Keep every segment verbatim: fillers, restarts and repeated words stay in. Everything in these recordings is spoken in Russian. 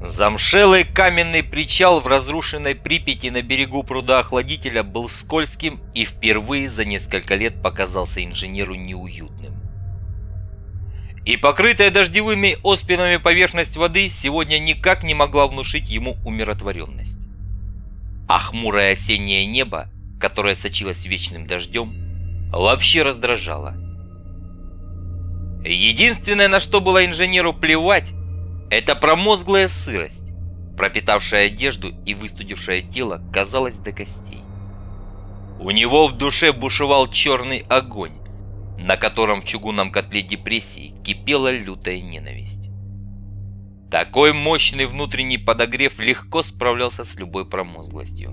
Замшелый каменный причал в разрушенной Припяти на берегу пруда-охладителя был скользким и впервые за несколько лет показался инженеру неуютным. И покрытая дождевыми оспинами поверхность воды сегодня никак не могла внушить ему умиротворенность. А хмурое осеннее небо, которое сочилось вечным дождем, вообще раздражало. Единственное, на что было инженеру плевать, это промозглая сырость, пропитавшая одежду и выстудившая тело, казалось, до костей. У него в душе бушевал черный огонь, на котором в чугунном котле депрессии кипела лютая ненависть. Такой мощный внутренний подогрев легко справлялся с любой промозглостью.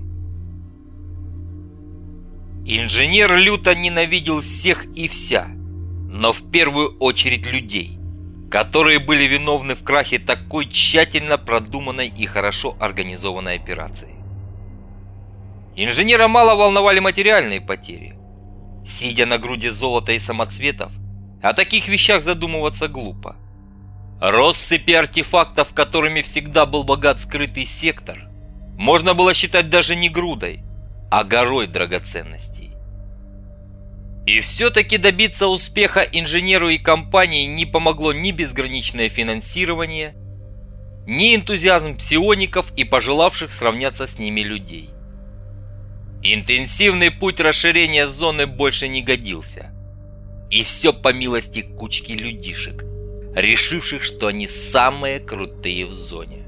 Инженер люто ненавидел всех и вся, но в первую очередь людей, которые были виновны в крахе такой тщательно продуманной и хорошо организованной операции. Инженера мало волновали материальные потери. Сидя на груди золота и самоцветов, о таких вещах задумываться глупо. Россыпи артефактов, которыми всегда был богат скрытый сектор, можно было считать даже не грудой, а горой драгоценностей. И все-таки добиться успеха инженеру и компании не помогло ни безграничное финансирование, ни энтузиазм псиоников и пожелавших сравняться с ними людей. Интенсивный путь расширения зоны больше не годился. И все по милости кучки людишек, решивших, что они самые крутые в зоне.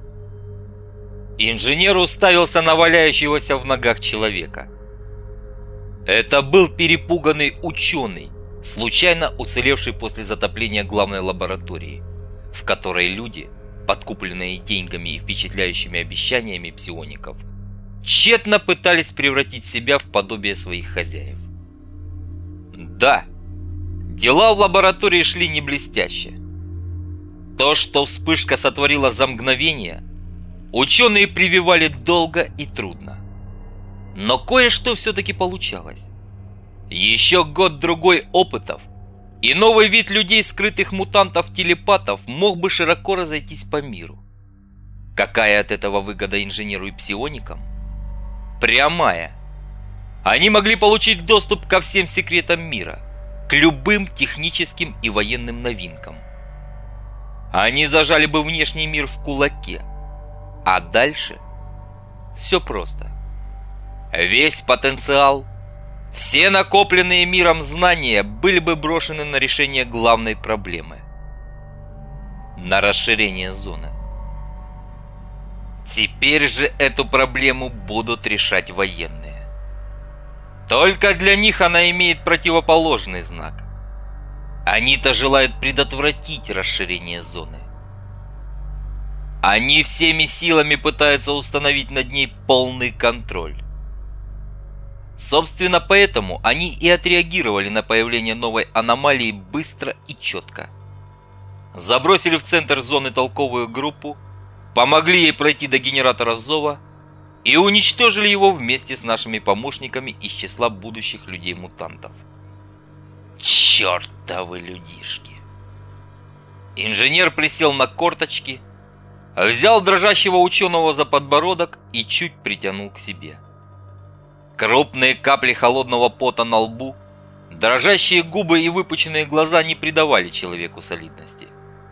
Инженер уставился на валяющегося в ногах человека. Это был перепуганный ученый, случайно уцелевший после затопления главной лаборатории, в которой люди, подкупленные деньгами и впечатляющими обещаниями псиоников, тщетно пытались превратить себя в подобие своих хозяев. Да, дела в лаборатории шли не блестяще. То, что вспышка сотворила за мгновение, ученые прививали долго и трудно. Но кое-что все-таки получалось. Еще год-другой опытов, и новый вид людей, скрытых мутантов-телепатов, мог бы широко разойтись по миру. Какая от этого выгода инженеру и псионикам? Прямая. Они могли получить доступ ко всем секретам мира, к любым техническим и военным новинкам. Они зажали бы внешний мир в кулаке. А дальше все просто. Весь потенциал, все накопленные миром знания были бы брошены на решение главной проблемы – на расширение зоны. Теперь же эту проблему будут решать военные. Только для них она имеет противоположный знак. Они-то желают предотвратить расширение зоны. Они всеми силами пытаются установить над ней полный контроль. Собственно, поэтому они и отреагировали на появление новой аномалии быстро и четко. Забросили в центр зоны толковую группу, помогли ей пройти до генератора зова и уничтожили его вместе с нашими помощниками из числа будущих людей-мутантов. Чертовы людишки! Инженер присел на корточки, взял дрожащего ученого за подбородок и чуть притянул к себе. Крупные капли холодного пота на лбу, дрожащие губы и выпученные глаза не придавали человеку солидности.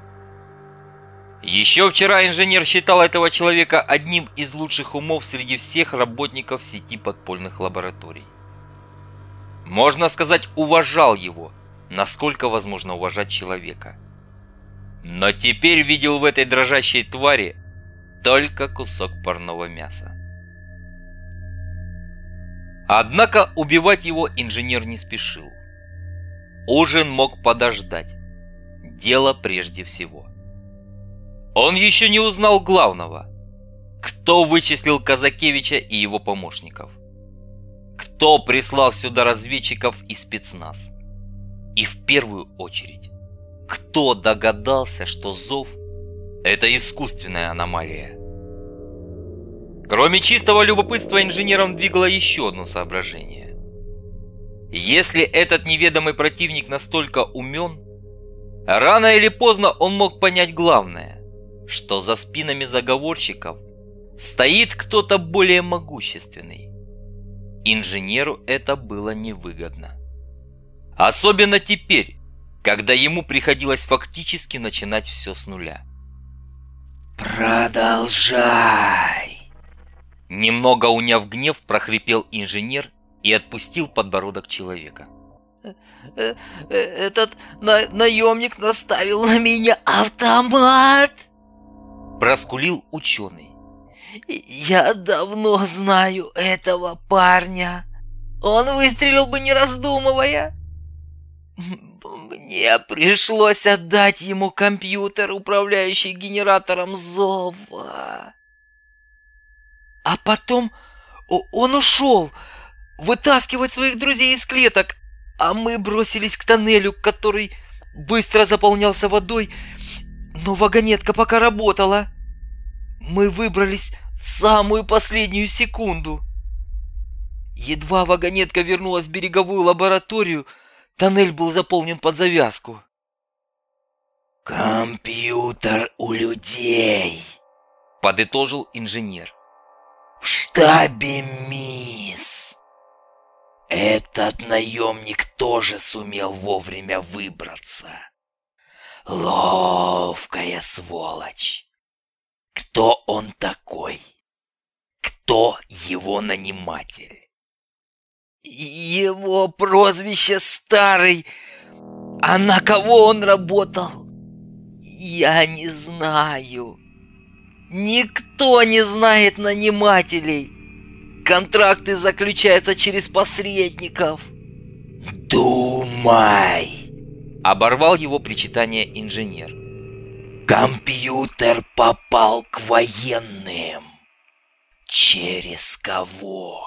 Еще вчера инженер считал этого человека одним из лучших умов среди всех работников сети подпольных лабораторий. Можно сказать, уважал его, насколько возможно уважать человека. Но теперь видел в этой дрожащей твари только кусок парного мяса. Однако убивать его инженер не спешил. Ужин мог подождать. Дело прежде всего. Он еще не узнал главного. Кто вычислил Казакевича и его помощников? Кто прислал сюда разведчиков и спецназ? И в первую очередь, кто догадался, что зов – это искусственная аномалия? Кроме чистого любопытства, инженером двигало еще одно соображение. Если этот неведомый противник настолько умен, рано или поздно он мог понять главное, что за спинами заговорщиков стоит кто-то более могущественный. Инженеру это было невыгодно. Особенно теперь, когда ему приходилось фактически начинать все с нуля. «Продолжай!» Немного уняв гнев, прохрипел инженер и отпустил подбородок человека. «Этот на наемник наставил на меня автомат!» Проскулил ученый. «Я давно знаю этого парня. Он выстрелил бы, не раздумывая. Мне пришлось отдать ему компьютер, управляющий генератором зова. А потом он ушел вытаскивать своих друзей из клеток, а мы бросились к тоннелю, который быстро заполнялся водой, но вагонетка пока работала. Мы выбрались в самую последнюю секунду. Едва вагонетка вернулась в береговую лабораторию, тоннель был заполнен под завязку. «Компьютер у людей», — подытожил инженер. «В штабе МИС. Этот наемник тоже сумел вовремя выбраться. Ловкая сволочь. Кто он такой? Кто его наниматель?» «Его прозвище Старый. А на кого он работал? Я не знаю. Никто не знает нанимателей. Контракты заключаются через посредников». «Думай!» — оборвал его причитание инженер. «Компьютер попал к военным. Через кого?»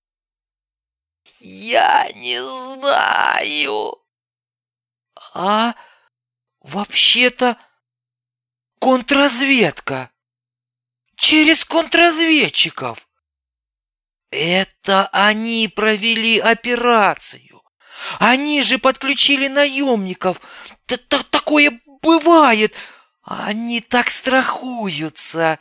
«Я не знаю. А вообще-то контрразведка. Через контрразведчиков. Это они провели операцию. Они же подключили наемников. Такое бывает. Они так страхуются.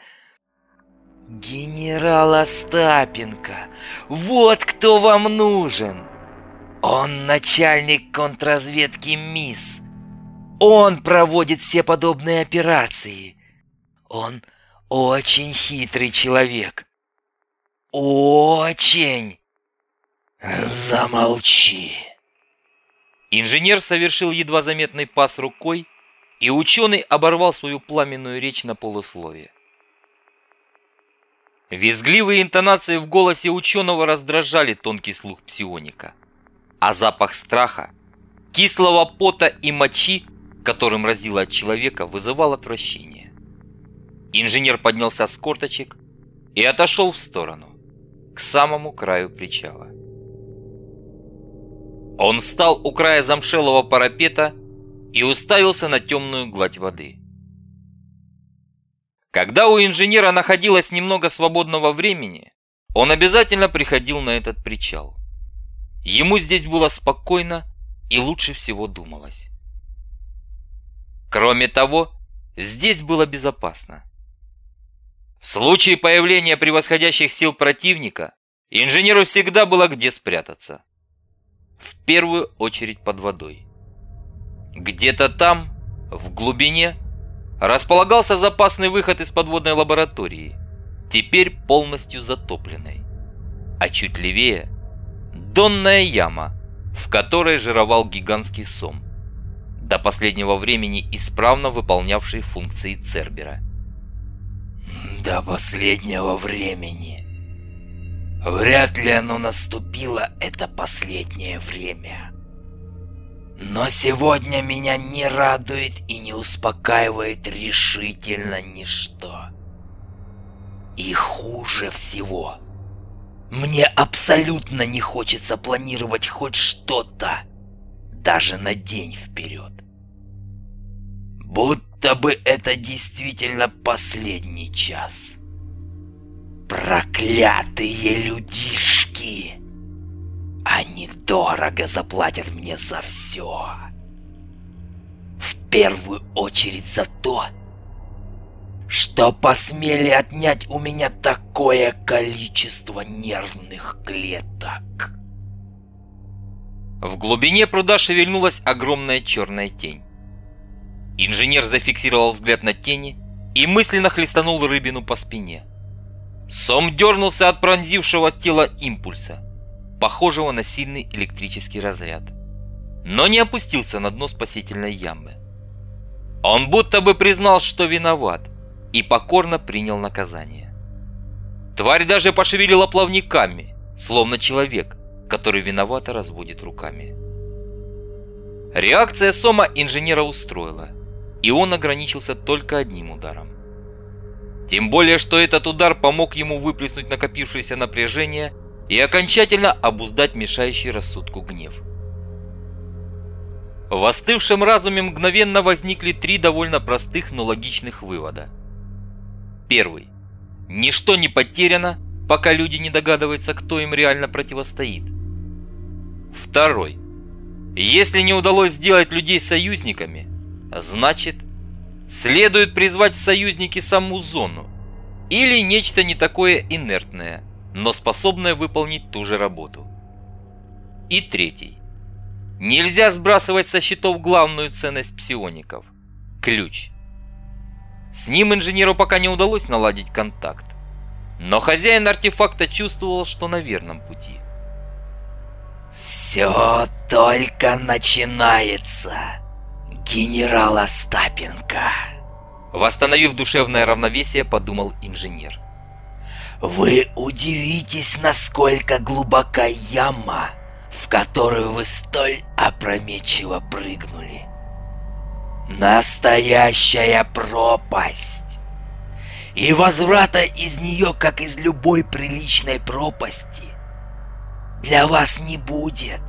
Генерал Остапенко. Вот кто вам нужен. Он начальник контрразведки МИС. Он проводит все подобные операции. Он очень хитрый человек. Очень. Замолчи. Инженер совершил едва заметный пас рукой, и ученый оборвал свою пламенную речь на полусловие. Визгливые интонации в голосе ученого раздражали тонкий слух псионика, а запах страха, кислого пота и мочи, которым разило от человека, вызывал отвращение. Инженер поднялся с корточек и отошел в сторону, к самому краю причала. Он встал у края замшелого парапета и уставился на темную гладь воды. Когда у инженера находилось немного свободного времени, он обязательно приходил на этот причал. Ему здесь было спокойно и лучше всего думалось. Кроме того, здесь было безопасно. В случае появления превосходящих сил противника, инженеру всегда было где спрятаться. В первую очередь под водой. Где-то там, в глубине, располагался запасный выход из подводной лаборатории, теперь полностью затопленной. А чуть левее – донная яма, в которой жировал гигантский сом, до последнего времени исправно выполнявший функции Цербера. До последнего времени. Вряд ли оно наступило, это последнее время. Но сегодня меня не радует и не успокаивает решительно ничто. И хуже всего, мне абсолютно не хочется планировать хоть что-то, даже на день вперед. Будто бы это действительно последний час. Проклятые людишки! Они дорого заплатят мне за все. В первую очередь за то, что посмели отнять у меня такое количество нервных клеток. В глубине пруда шевельнулась огромная черная тень. Инженер зафиксировал взгляд на тени и мысленно хлестанул рыбину по спине. Сом дернулся от пронзившего тело импульса, похожего на сильный электрический разряд, но не опустился на дно спасительной ямы. Он будто бы признал, что виноват, и покорно принял наказание. Тварь даже пошевелила плавниками, словно человек, который виновато разводит руками. Реакция Сома инженера устроила, и он ограничился только одним ударом. Тем более, что этот удар помог ему выплеснуть накопившееся напряжение и окончательно обуздать мешающий рассудку гнев. В остывшем разуме мгновенно возникли три довольно простых, но логичных вывода. Первый. Ничто не потеряно, пока люди не догадываются, кто им реально противостоит. Второй. Если не удалось сделать людей союзниками, значит, следует призвать в союзники саму зону или нечто не такое инертное, но способное выполнить ту же работу. И третий. Нельзя сбрасывать со счетов главную ценность псиоников – ключ. С ним инженеру пока не удалось наладить контакт, но хозяин артефакта чувствовал, что на верном пути. «Все только начинается, генерал Остапенко», – восстановив душевное равновесие, подумал инженер. «Вы удивитесь, насколько глубока яма, в которую вы столь опрометчиво прыгнули. Настоящая пропасть. И возврата из нее, как из любой приличной пропасти, для вас не будет».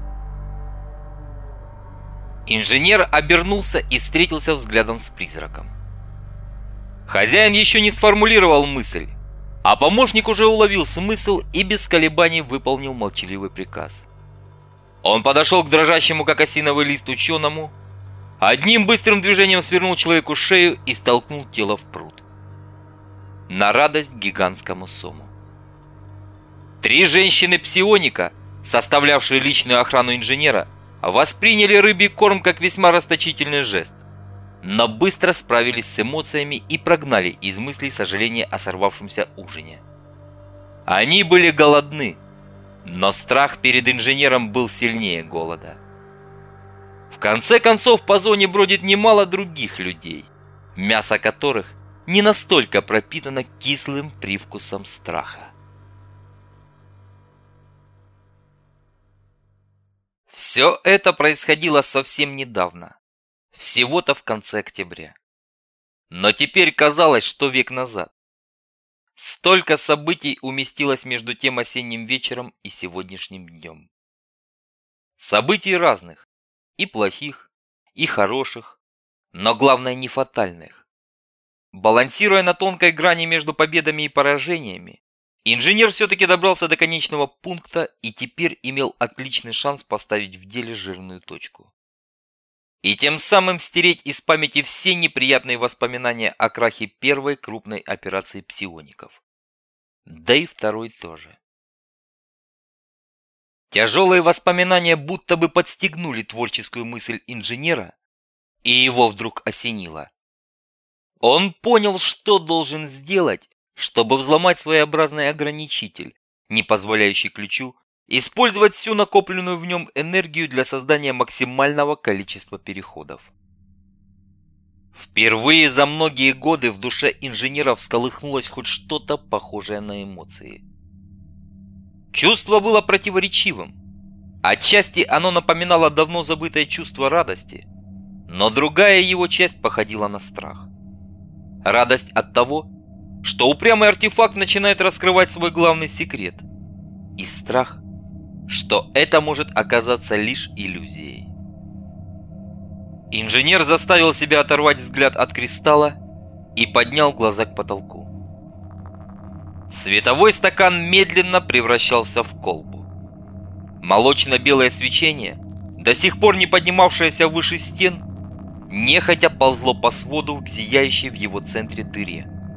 Инженер обернулся и встретился взглядом с призраком. Хозяин еще не сформулировал мысль, а помощник уже уловил смысл и без колебаний выполнил молчаливый приказ. Он подошел к дрожащему, как осиновый лист, ученому, одним быстрым движением свернул человеку шею и столкнул тело в пруд. На радость гигантскому Сому. Три женщины-псионика, составлявшие личную охрану инженера, восприняли рыбий корм как весьма расточительный жест, но быстро справились с эмоциями и прогнали из мыслей сожаление о сорвавшемся ужине. Они были голодны, но страх перед инженером был сильнее голода. В конце концов, по зоне бродит немало других людей, мясо которых не настолько пропитано кислым привкусом страха. Все это происходило совсем недавно, всего-то в конце октября. Но теперь казалось, что век назад. Столько событий уместилось между тем осенним вечером и сегодняшним днем. Событий разных, и плохих, и хороших, но главное не фатальных. Балансируя на тонкой грани между победами и поражениями, инженер все-таки добрался до конечного пункта и теперь имел отличный шанс поставить в деле жирную точку. И тем самым стереть из памяти все неприятные воспоминания о крахе первой крупной операции псиоников. Да и второй тоже. Тяжелые воспоминания будто бы подстегнули творческую мысль инженера, и его вдруг осенило. Он понял, что должен сделать, чтобы взломать своеобразный ограничитель, не позволяющий ключу использовать всю накопленную в нем энергию для создания максимального количества переходов. Впервые за многие годы в душе инженера всколыхнулось хоть что-то похожее на эмоции. Чувство было противоречивым. Отчасти оно напоминало давно забытое чувство радости, но другая его часть походила на страх. Радость от того, что упрямый артефакт начинает раскрывать свой главный секрет, и страх, что это может оказаться лишь иллюзией. Инженер заставил себя оторвать взгляд от кристалла и поднял глаза к потолку. Световой стакан медленно превращался в колбу. Молочно-белое свечение, до сих пор не поднимавшееся выше стен, нехотя ползло по своду к зияющей в его центре дыре,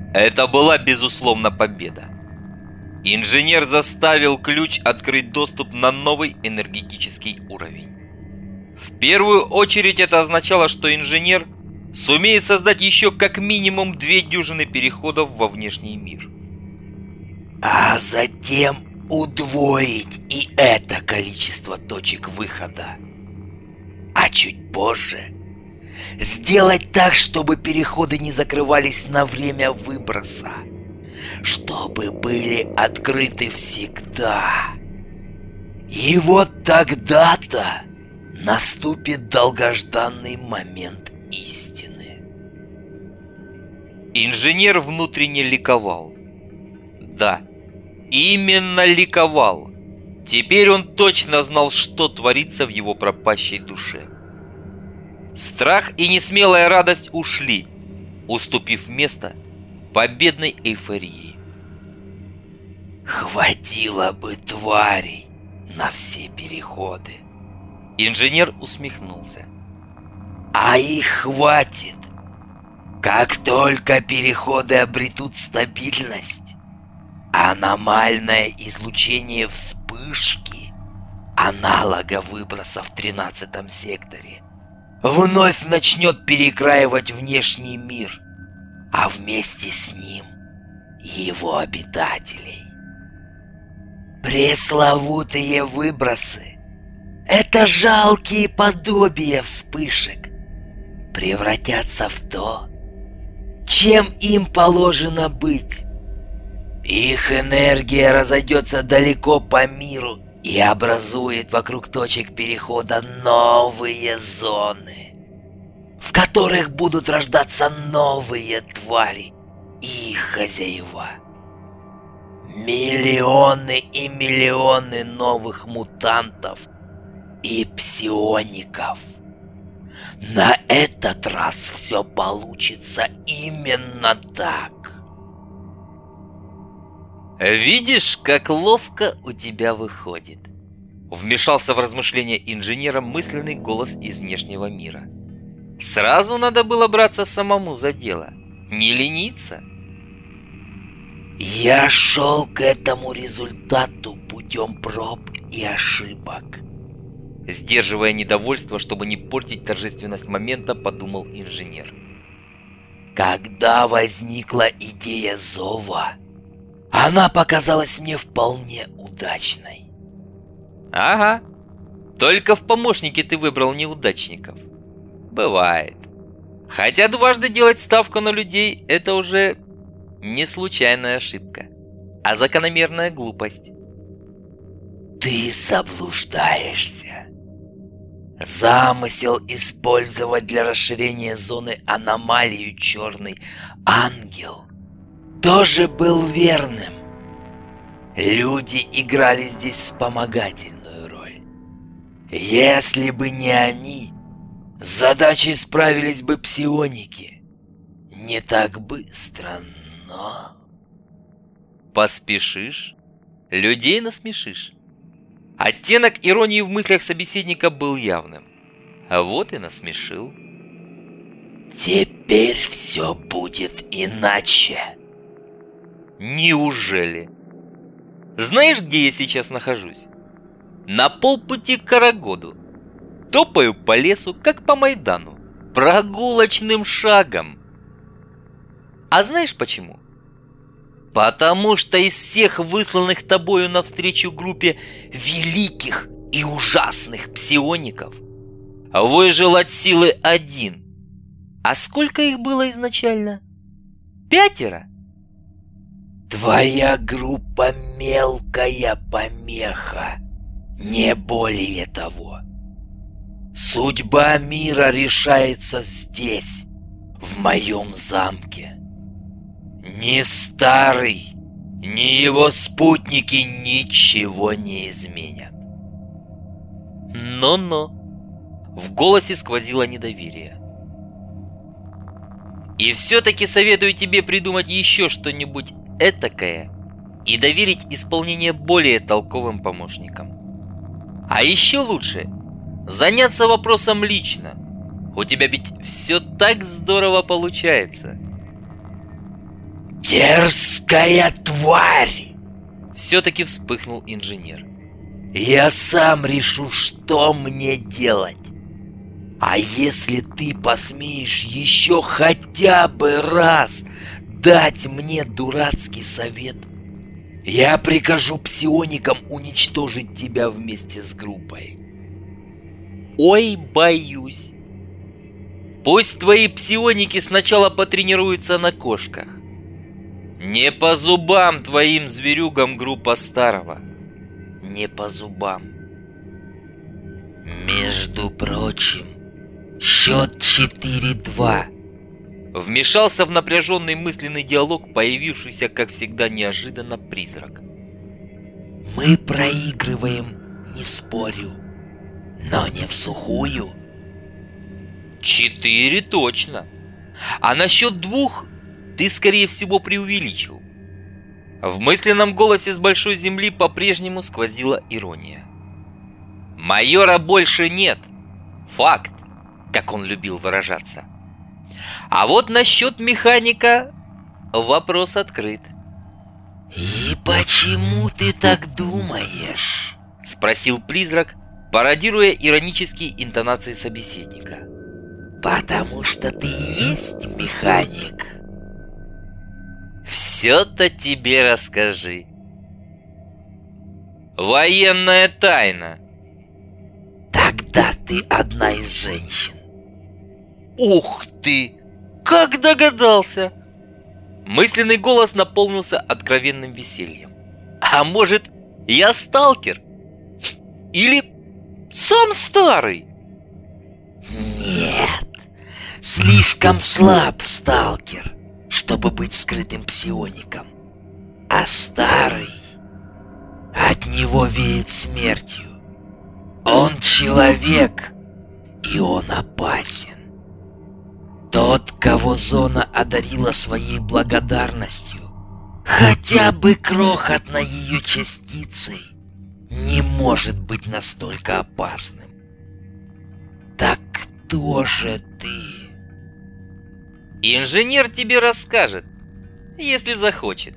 Это была, безусловно, победа. Инженер заставил ключ открыть доступ на новый энергетический уровень. В первую очередь это означало, что инженер сумеет создать еще как минимум две дюжины переходов во внешний мир. А затем удвоить и это количество точек выхода. А чуть позже сделать так, чтобы переходы не закрывались на время выброса, чтобы были открыты всегда. И вот тогда-то наступит долгожданный момент истины. Инженер внутренне ликовал. Да, именно ликовал. Теперь он точно знал, что творится в его пропащей душе. Страх и несмелая радость ушли, уступив место победной эйфории. Хватило бы тварей на все переходы. Инженер усмехнулся. А их хватит. Как только переходы обретут стабильность, аномальное излучение вспышки, аналога выброса в тринадцатом секторе, вновь начнет перекраивать внешний мир, а вместе с ним его обитателей. Пресловутые выбросы — это жалкие подобия вспышек, превратятся в то, чем им положено быть. Их энергия разойдется далеко по миру и образует вокруг точек перехода новые зоны, в которых будут рождаться новые твари и их хозяева. Миллионы и миллионы новых мутантов и псиоников. На этот раз все получится именно так. «Видишь, как ловко у тебя выходит», — вмешался в размышления инженера мысленный голос из внешнего мира. «Сразу надо было браться самому за дело, не лениться». Я шел к этому результату путем проб и ошибок. Сдерживая недовольство, чтобы не портить торжественность момента, подумал инженер. Когда возникла идея зова, она показалась мне вполне удачной. Ага. Только в помощнике ты выбрал неудачников. Бывает. Хотя дважды делать ставку на людей – это уже не случайная ошибка, а закономерная глупость. Ты заблуждаешься. Замысел использовать для расширения зоны аномалию черный ангел тоже был верным. Люди играли здесь вспомогательную роль. Если бы не они, с задачей справились бы псионики. Не так быстро, но... Поспешишь, людей насмешишь. Оттенок иронии в мыслях собеседника был явным. А вот и насмешил. Теперь все будет иначе. Неужели? Знаешь, где я сейчас нахожусь? На полпути к Карагоду. Топаю по лесу, как по Майдану. Прогулочным шагом. А знаешь почему? Потому что из всех высланных тобою навстречу группе великих и ужасных псиоников выжил от силы один. А сколько их было изначально? Пятеро? Твоя группа мелкая помеха, не более того. Судьба мира решается здесь, в моем замке. Ни старый, ни его спутники ничего не изменят. Но-но. В голосе сквозило недоверие. И все-таки советую тебе придумать еще что-нибудь этакое и доверить исполнение более толковым помощникам. А еще лучше заняться вопросом лично. У тебя ведь все так здорово получается. Дерзкая тварь! Все-таки вспыхнул инженер. Я сам решу, что мне делать. А если ты посмеешь еще хотя бы раз дать мне дурацкий совет, я прикажу псионикам уничтожить тебя вместе с группой. Ой, боюсь. Пусть твои псионики сначала потренируются на кошках. Не по зубам твоим зверюгам группа Старого. Не по зубам. Между прочим, счет четыре-два. Вмешался в напряженный мысленный диалог появившийся, как всегда, неожиданно призрак. Мы проигрываем, не спорю, но не всухую. Четыре точно. А насчет двух ты, скорее всего, преувеличил. В мысленном голосе с большой земли по-прежнему сквозила ирония. Майора больше нет. Факт, как он любил выражаться. А вот насчет механика вопрос открыт. «И почему ты так думаешь?» — спросил призрак, пародируя иронические интонации собеседника. «Потому что ты и есть механик». «Все-то тебе расскажи». «Военная тайна». «Тогда ты одна из женщин». «Ух ты! Как догадался!» Мысленный голос наполнился откровенным весельем. «А может, я сталкер? Или сам Старый?» «Нет, слишком слаб сталкер, чтобы быть скрытым псиоником. А Старый, от него веет смертью. Он человек, и он опасен. Тот, кого зона одарила своей благодарностью, хотя бы крохотной ее частицей, не может быть настолько опасным. Так кто же ты?» «Инженер тебе расскажет, если захочет».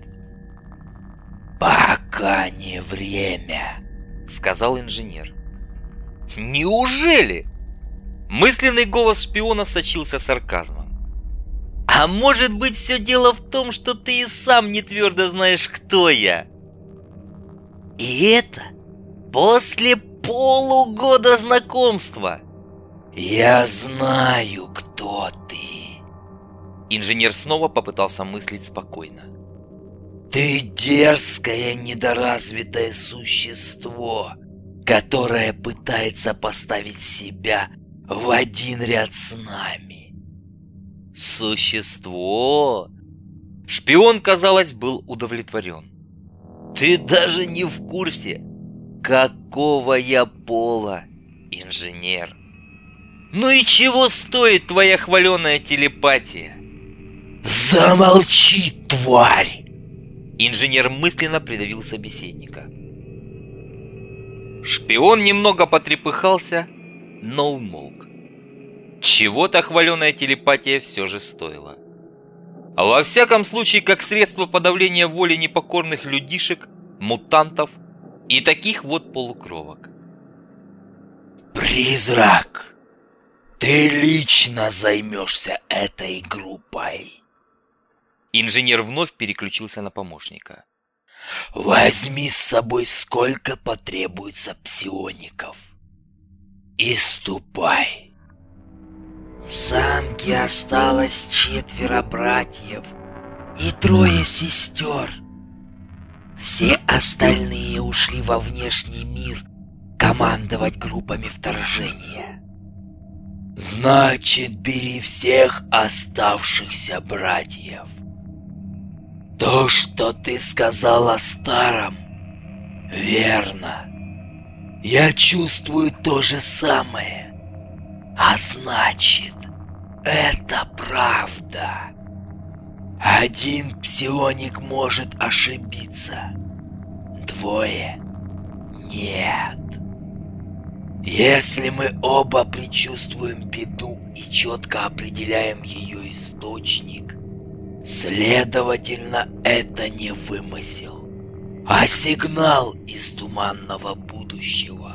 «Пока не время», — сказал инженер. «Неужели?» Мысленный голос шпиона сочился сарказмом. «А может быть, все дело в том, что ты и сам не твердо знаешь, кто я?» «И это после полугода знакомства!» «Я знаю, кто ты!» Инженер снова попытался мыслить спокойно. «Ты дерзкое, недоразвитое существо, которое пытается поставить себя в один ряд с нами». «Существо?» Шпион, казалось, был удовлетворен. «Ты даже не в курсе, какого я пола, инженер. Ну и чего стоит твоя хваленая телепатия?» «Замолчи, тварь!» Инженер мысленно придавил собеседника. Шпион немного потрепыхался, но умолк. Чего-то хваленая телепатия все же стоила. А во всяком случае, как средство подавления воли непокорных людишек, мутантов и таких вот полукровок. «Призрак, ты лично займешься этой группой». Инженер вновь переключился на помощника. «Возьми с собой сколько потребуется псиоников и ступай. В замке осталось четверо братьев и трое сестер. Все остальные ушли во внешний мир командовать группами вторжения. Значит, бери всех оставшихся братьев. То, что ты сказал о Старом, верно. Я чувствую то же самое. А значит, это правда. Один псионик может ошибиться. Двое — нет. Если мы оба предчувствуем беду и четко определяем ее источник, Следовательно, это не вымысел, а сигнал из туманного будущего.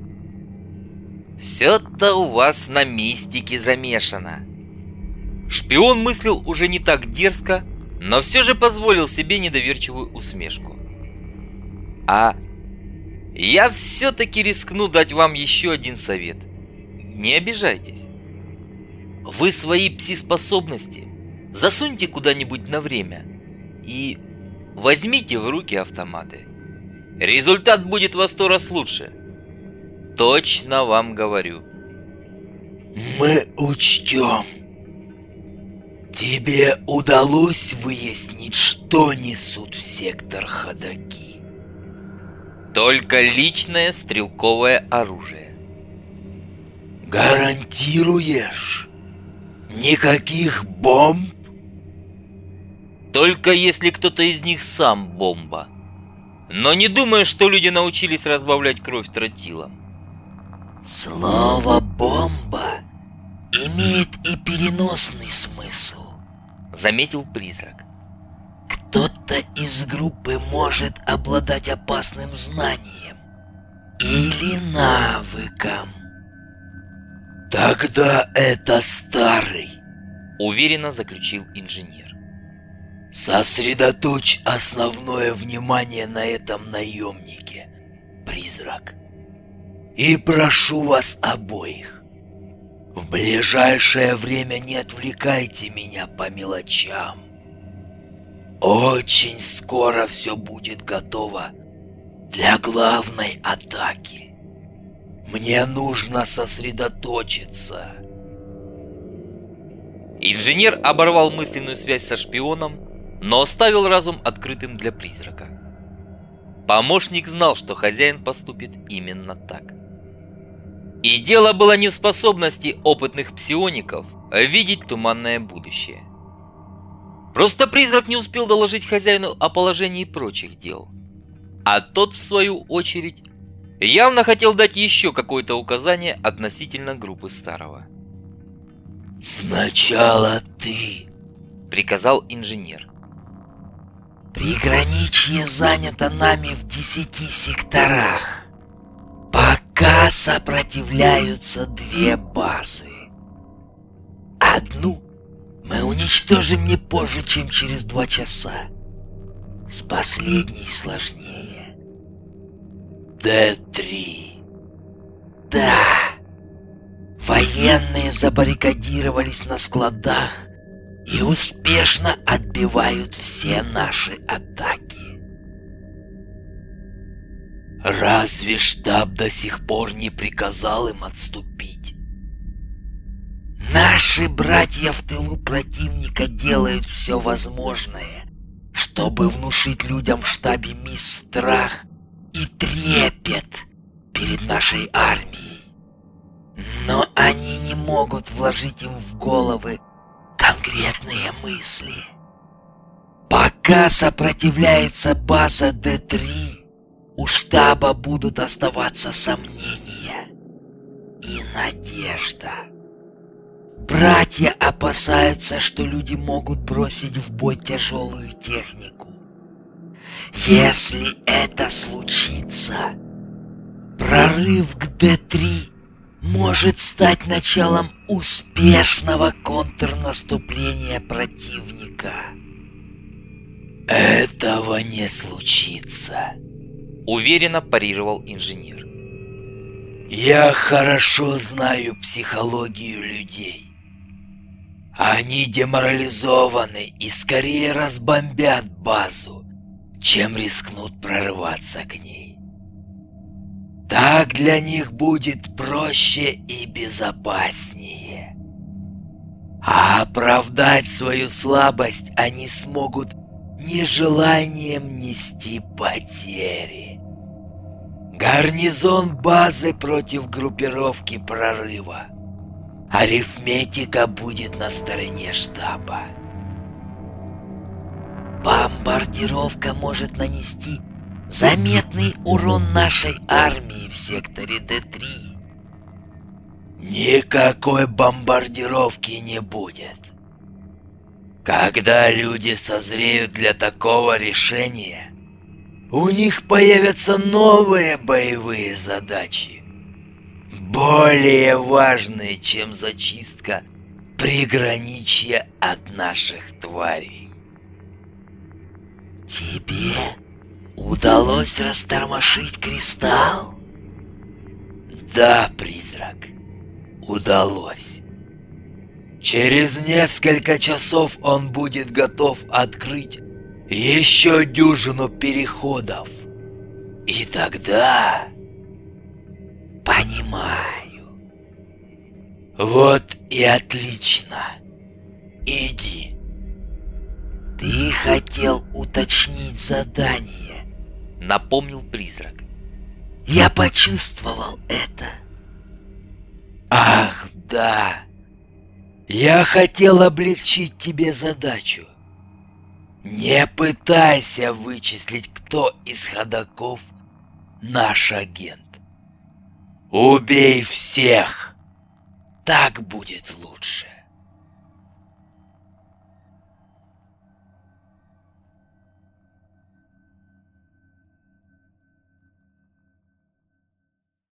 Все-то у вас на мистике замешано. Шпион мыслил уже не так дерзко, но все же позволил себе недоверчивую усмешку. А я все-таки рискну дать вам еще один совет. Не обижайтесь. Вы свои пси-способности засуньте куда-нибудь на время и возьмите в руки автоматы. Результат будет во сто раз лучше. Точно вам говорю. Мы учтем. Тебе удалось выяснить, что несут в сектор ходаки? Только личное стрелковое оружие. Гарантируешь? Никаких бомб? Только если кто-то из них сам бомба. Но не думаю, что люди научились разбавлять кровь тротилом. Слово «бомба» имеет и переносный смысл, заметил призрак. Кто-то из группы может обладать опасным знанием или навыком. Тогда это старый, уверенно заключил инженер. Сосредоточь основное внимание на этом наемнике, призрак. И прошу вас обоих, в ближайшее время не отвлекайте меня по мелочам. Очень скоро все будет готово для главной атаки. Мне нужно сосредоточиться. Инженер оборвал мысленную связь со шпионом, но оставил разум открытым для призрака. Помощник знал, что хозяин поступит именно так. И дело было не в способности опытных псиоников видеть туманное будущее. Просто призрак не успел доложить хозяину о положении прочих дел. А тот, в свою очередь, явно хотел дать еще какое-то указание относительно группы Старого. «Сначала ты», — приказал инженер. «Приграничье занято нами в десяти секторах. Пока сопротивляются две базы. Одну мы уничтожим не позже, чем через два часа. С последней сложнее. Д три. Да. Военные забаррикадировались на складах и успешно отбивают все наши атаки. Разве штаб до сих пор не приказал им отступить? Наши братья в тылу противника делают все возможное, чтобы внушить людям в штабе МИС страх и трепет перед нашей армией. Но они не могут вложить им в головы конкретные мысли. Пока сопротивляется база Д три, у штаба будут оставаться сомнения и надежда. Братья опасаются, что люди могут бросить в бой тяжелую технику. Если это случится, прорыв к Д три может стать началом успешного контрнаступления противника. Этого не случится, уверенно парировал инженер. Я хорошо знаю психологию людей. Они деморализованы и скорее разбомбят базу, чем рискнут прорываться к ней. Так для них будет проще и безопаснее. А оправдать свою слабость они смогут нежеланием нести потери. Гарнизон базы против группировки прорыва. Арифметика будет на стороне штаба. Бомбардировка может нанести заметный урон нашей армии в секторе Д три. Никакой бомбардировки не будет. Когда люди созреют для такого решения, у них появятся новые боевые задачи, более важные, чем зачистка приграничья от наших тварей. Тебе удалось растормошить кристалл? Да, призрак, удалось. Через несколько часов он будет готов открыть еще дюжину переходов. И тогда... Понимаю. Вот и отлично. Иди. Ты хотел уточнить задание, напомнил призрак. Я почувствовал это. Ах, да. Я хотел облегчить тебе задачу. Не пытайся вычислить, кто из ходоков наш агент. Убей всех. Так будет лучше.